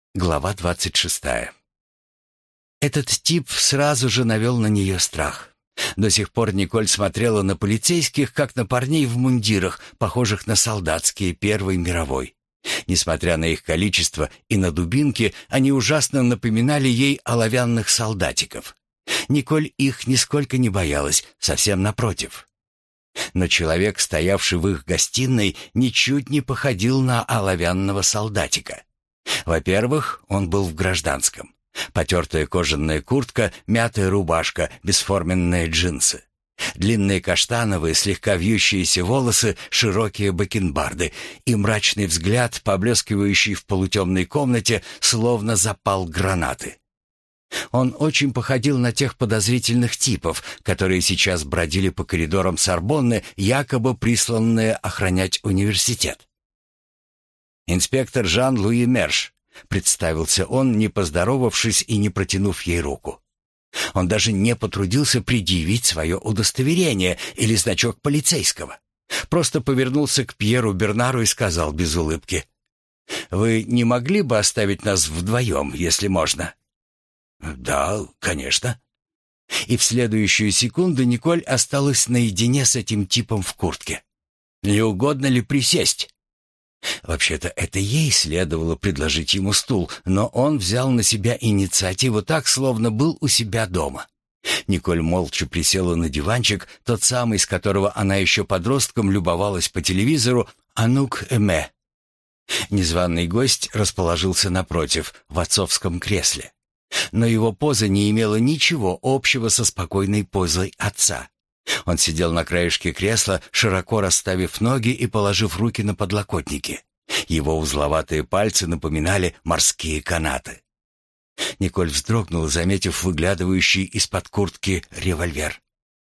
Глава 26. Этот тип сразу же навел на нее страх. До сих пор Николь смотрела на полицейских, как на парней в мундирах, похожих на солдатские Первой мировой. Несмотря на их количество и на дубинки, они ужасно напоминали ей оловянных солдатиков. Николь их нисколько не боялась, совсем напротив. Но человек, стоявший в их гостиной, ничуть не походил на оловянного солдатика. Во-первых, он был в гражданском. Потертая кожаная куртка, мятая рубашка, бесформенные джинсы. Длинные каштановые, слегка вьющиеся волосы, широкие бакенбарды и мрачный взгляд, поблескивающий в полутемной комнате, словно запал гранаты. Он очень походил на тех подозрительных типов, которые сейчас бродили по коридорам Сорбонны, якобы присланные охранять университет. «Инспектор Жан-Луи Мерш», — представился он, не поздоровавшись и не протянув ей руку. Он даже не потрудился предъявить свое удостоверение или значок полицейского. Просто повернулся к Пьеру Бернару и сказал без улыбки: «Вы не могли бы оставить нас вдвоем, если можно?» «Да, конечно». И в следующую секунду Николь осталась наедине с этим типом в куртке. «Не угодно ли присесть?» Вообще-то это ей следовало предложить ему стул, но он взял на себя инициативу так, словно был у себя дома. Николь молча присела на диванчик, тот самый, с которого она еще подростком любовалась по телевизору, «Анук Эме». Незваный гость расположился напротив, в отцовском кресле. Но его поза не имела ничего общего со спокойной позой отца. Он сидел на краешке кресла, широко расставив ноги и положив руки на подлокотники. Его узловатые пальцы напоминали морские канаты. Николь вздрогнула, заметив выглядывающий из-под куртки револьвер.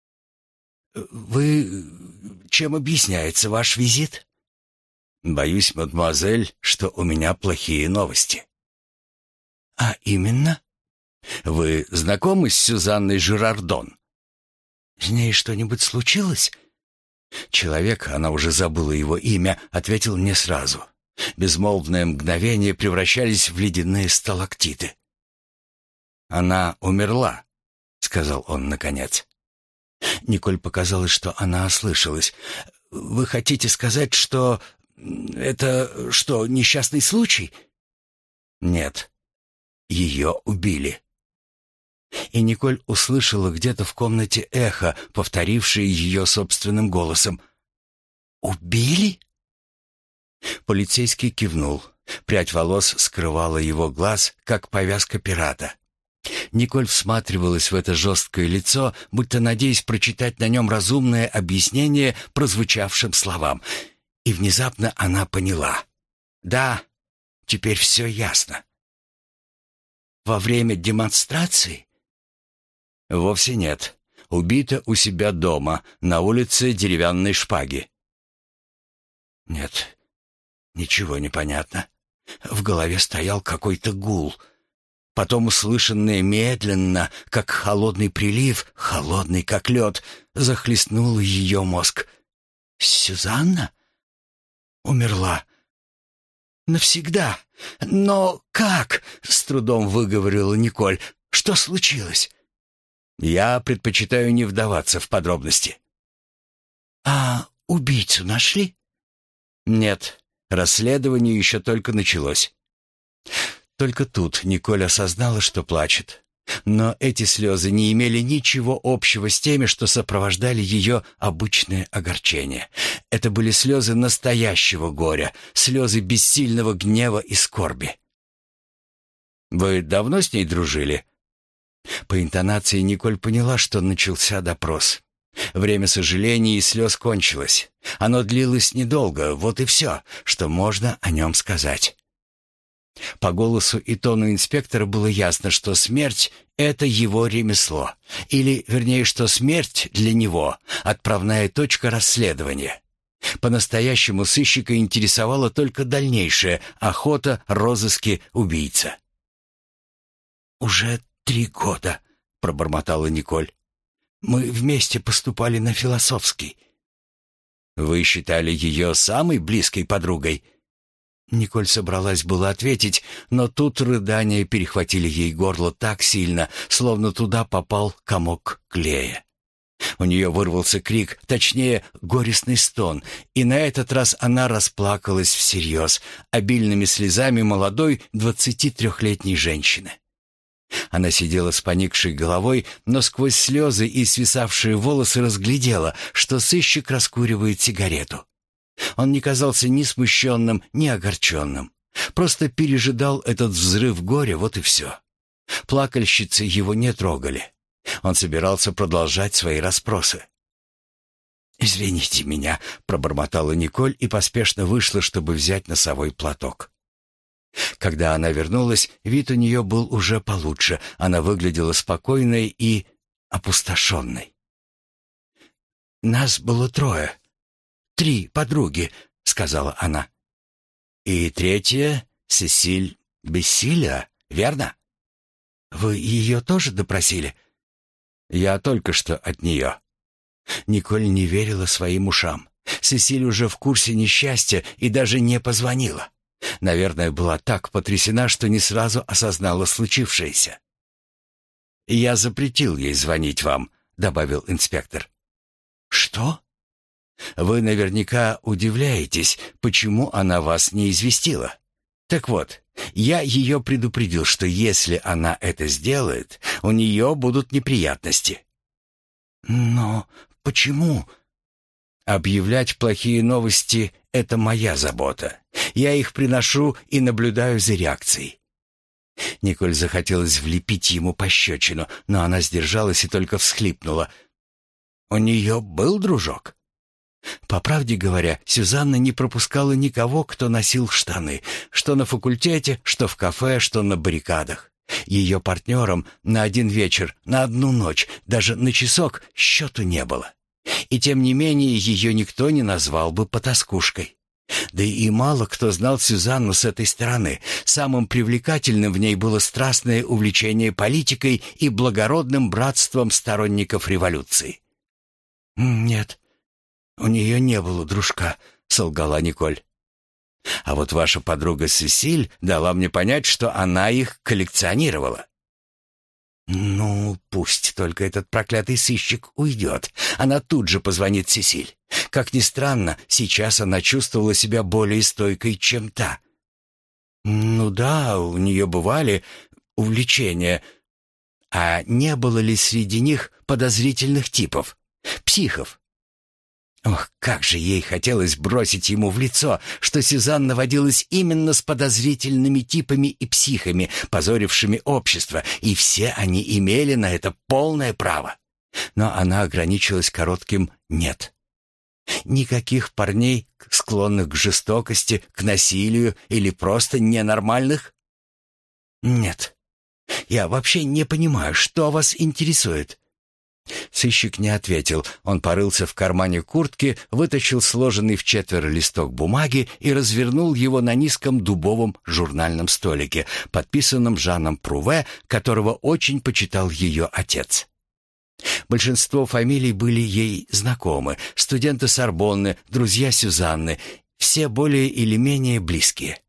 «Вы... чем объясняется ваш визит?» «Боюсь, мадемуазель, что у меня плохие новости». «А именно?» «Вы знакомы с Сюзанной Жирардон?» «С ней что-нибудь случилось?» Человек, она уже забыла его имя, ответил не сразу. Безмолвные мгновения превращались в ледяные сталактиты. «Она умерла», — сказал он наконец. Николь показалось, что она ослышалась. «Вы хотите сказать, что... это что, несчастный случай?» «Нет, ее убили». И Николь услышала где-то в комнате эхо, повторившее ее собственным голосом. «Убили?» Полицейский кивнул. Прядь волос скрывала его глаз, как повязка пирата. Николь всматривалась в это жесткое лицо, будто надеясь прочитать на нем разумное объяснение прозвучавшим словам. И внезапно она поняла. Да, теперь все ясно. «Во время демонстрации?» «Вовсе нет. Убита у себя дома, на улице Деревянной Шпаги». «Нет, ничего не понятно». В голове стоял какой-то гул. Потом услышанное медленно, как холодный прилив, холодный как лед, захлестнул ее мозг. «Сюзанна? Умерла? Навсегда? Но как?» — с трудом выговорила Николь. «Что случилось?» «Я предпочитаю не вдаваться в подробности». «А убийцу нашли?» «Нет, расследование еще только началось». Только тут Николь осознала, что плачет. Но эти слезы не имели ничего общего с теми, что сопровождали ее обычное огорчение. Это были слезы настоящего горя, слезы бессильного гнева и скорби. «Вы давно с ней дружили?» По интонации Николь поняла, что начался допрос. Время сожалений и слез кончилось. Оно длилось недолго, вот и все, что можно о нем сказать. По голосу и тону инспектора было ясно, что смерть — это его ремесло. Или, вернее, что смерть для него — отправная точка расследования. По-настоящему сыщика интересовала только дальнейшая охота, розыски, убийца. «Уже 3 года», — пробормотала Николь. «Мы вместе поступали на философский». «Вы считали ее самой близкой подругой?» Николь собралась было ответить, но тут рыдания перехватили ей горло так сильно, словно туда попал комок клея. У нее вырвался крик, точнее, горестный стон, и на этот раз она расплакалась всерьез, обильными слезами молодой 23-летней женщины. Она сидела с поникшей головой, но сквозь слезы и свисавшие волосы разглядела, что сыщик раскуривает сигарету. Он не казался ни смущенным, ни огорченным. Просто пережидал этот взрыв горя, вот и все. Плакальщицы его не трогали. Он собирался продолжать свои расспросы. «Извините меня», — пробормотала Николь и поспешно вышла, чтобы взять носовой платок. Когда она вернулась, вид у нее был уже получше. Она выглядела спокойной и опустошенной. «Нас было 3 подруги», — сказала она. «И третья — Сесиль Бессиля, верно? Вы ее тоже допросили?» «Я только что от нее». Николь не верила своим ушам. Сесиль уже в курсе несчастья и даже не позвонила. Наверное, была так потрясена, что не сразу осознала случившееся. «Я запретил ей звонить вам», — добавил инспектор. «Что?» «Вы наверняка удивляетесь, почему она вас не известила. Так вот, я ее предупредил, что если она это сделает, у нее будут неприятности». «Но почему?» «Объявлять плохие новости — это моя забота. Я их приношу и наблюдаю за реакцией». Николь захотелось влепить ему пощечину, но она сдержалась и только всхлипнула. «У нее был дружок?» По правде говоря, Сюзанна не пропускала никого, кто носил штаны, что на факультете, что в кафе, что на баррикадах. Ее партнером на один вечер, на одну ночь, даже на часок счету не было. И тем не менее ее никто не назвал бы потаскушкой. Да и мало кто знал Сюзанну с этой стороны. Самым привлекательным в ней было страстное увлечение политикой и благородным братством сторонников революции. «Нет, у нее не было дружка», — солгала Николь. «А вот ваша подруга Сесиль дала мне понять, что она их коллекционировала». «Ну, пусть только этот проклятый сыщик уйдет. Она тут же позвонит Сесиль. Как ни странно, сейчас она чувствовала себя более стойкой, чем та. Ну да, у нее бывали увлечения. А не было ли среди них подозрительных типов? Психов?» Ох, как же ей хотелось бросить ему в лицо, что Сюзанна водилась именно с подозрительными типами и психами, позорившими общество, и все они имели на это полное право. Но она ограничилась коротким «нет». Никаких парней, склонных к жестокости, к насилию или просто ненормальных? Нет. Я вообще не понимаю, что вас интересует. Сыщик не ответил. Он порылся в кармане куртки, вытащил сложенный в четверо листок бумаги и развернул его на низком дубовом журнальном столике, подписанном Жаном Пруве, которого очень почитал ее отец. Большинство фамилий были ей знакомы: студенты Сорбонны, друзья Сюзанны, все более или менее близкие.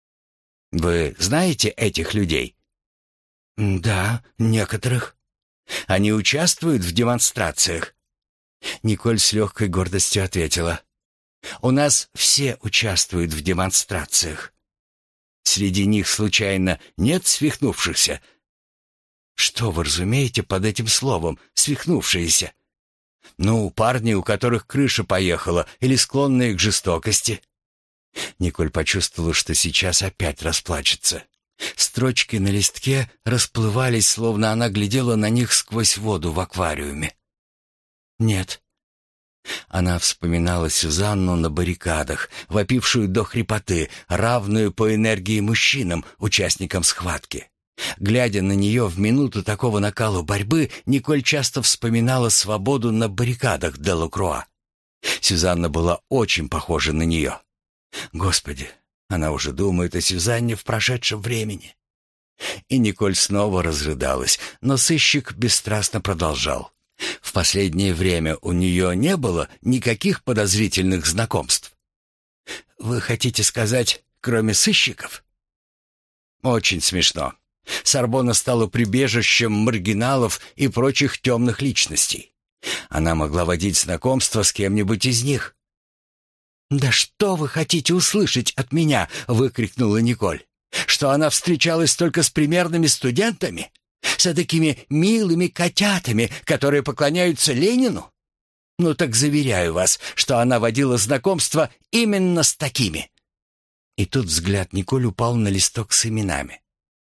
«Вы знаете этих людей?» «Да, некоторых». «Они участвуют в демонстрациях?» Николь с легкой гордостью ответила: «У нас все участвуют в демонстрациях. Среди них, случайно, нет свихнувшихся?» «Что вы разумеете под этим словом «свихнувшиеся»?» «Ну, парни, у которых крыша поехала или склонные к жестокости». Николь почувствовала, что сейчас опять расплачется. Строчки на листке расплывались, словно она глядела на них сквозь воду в аквариуме. «Нет». Она вспоминала Сюзанну на баррикадах, вопившую до хрипоты, равную по энергии мужчинам, участникам схватки. Глядя на нее в минуту такого накала борьбы, Николь часто вспоминала свободу на баррикадах Делакруа. Сюзанна была очень похожа на нее. Господи, она уже думает о Сюзанне в прошедшем времени. И Николь снова разрыдалась, но сыщик бесстрастно продолжал. В последнее время у нее не было никаких подозрительных знакомств. «Вы хотите сказать, кроме сыщиков? Очень смешно. Сорбонна стала прибежищем маргиналов и прочих темных личностей. Она могла водить знакомство с кем-нибудь из них. «Да что вы хотите услышать от меня?» — выкрикнула Николь. «Что она встречалась только с примерными студентами? С такими милыми котятами, которые поклоняются Ленину? Ну так заверяю вас, что она водила знакомство именно с такими». И тут взгляд Николь упал на листок с именами.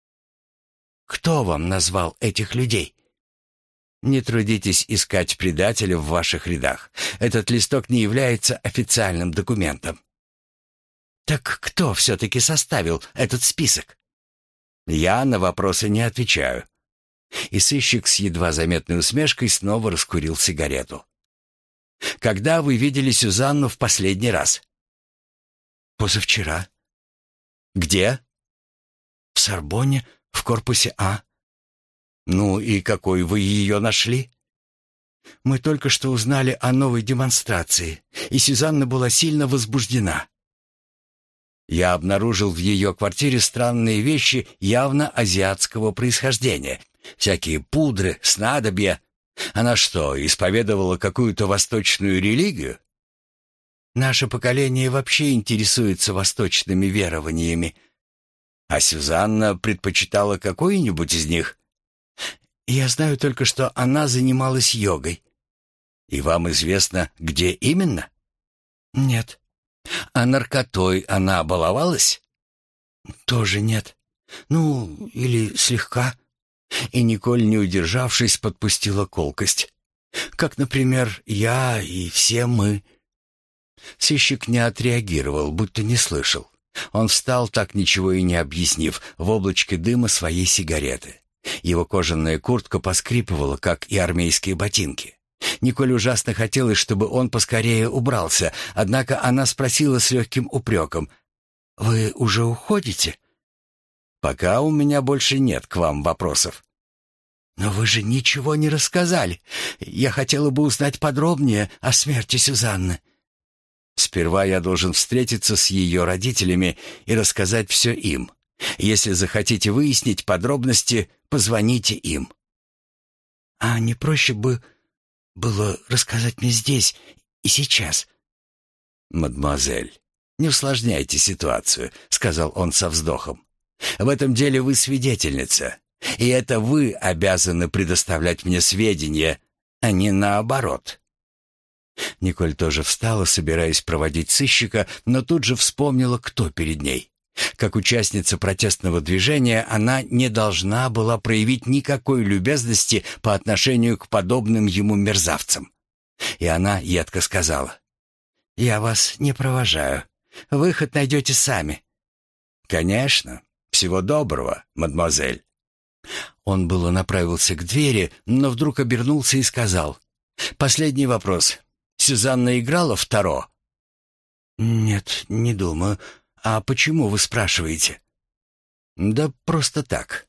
«Кто вам назвал этих людей?» «Не трудитесь искать предателя в ваших рядах. Этот листок не является официальным документом». «Так кто все-таки составил этот список?» «Я на вопросы не отвечаю». И сыщик с едва заметной усмешкой снова раскурил сигарету. «Когда вы видели Сюзанну в последний раз?» «Позавчера». «Где?» «В Сорбонне, в корпусе А». «Ну и какой вы ее нашли?» «Мы только что узнали о новой демонстрации, и Сюзанна была сильно возбуждена». «Я обнаружил в ее квартире странные вещи явно азиатского происхождения. Всякие пудры, снадобья. Она что, исповедовала какую-то восточную религию?» «Наше поколение вообще интересуется восточными верованиями». «А Сюзанна предпочитала какой-нибудь из них?» «Я знаю только, что она занималась йогой». «И вам известно, где именно?» «Нет». «А наркотой она баловалась?» «Тоже нет. Ну, или слегка». И Николь, не удержавшись, подпустила колкость. «Как, например, я и все мы». Сыщик не отреагировал, будто не слышал. Он встал, так ничего и не объяснив, в облачке дыма своей сигареты. Его кожаная куртка поскрипывала, как и армейские ботинки. Николь ужасно хотелось, чтобы он поскорее убрался, однако она спросила с легким упреком: «Вы уже уходите?» «Пока у меня больше нет к вам вопросов». «Но вы же ничего не рассказали. Я хотела бы узнать подробнее о смерти Сюзанны». «Сперва я должен встретиться с ее родителями и рассказать все им. Если захотите выяснить подробности, позвоните им». «А не проще бы было рассказать мне здесь и сейчас?» «Мадемуазель, не усложняйте ситуацию», — сказал он со вздохом. «В этом деле вы свидетельница, и это вы обязаны предоставлять мне сведения, а не наоборот». Николь тоже встала, собираясь проводить сыщика, но тут же вспомнила, кто перед ней. Как участница протестного движения, она не должна была проявить никакой любезности по отношению к подобным ему мерзавцам. И она едко сказала: «Я вас не провожаю. Выход найдете сами». «Конечно. Всего доброго, мадемуазель». Он было направился к двери, но вдруг обернулся и сказал: «Последний вопрос. Сюзанна играла в таро?» «Нет, не думаю. А почему вы спрашиваете?» «Да просто так.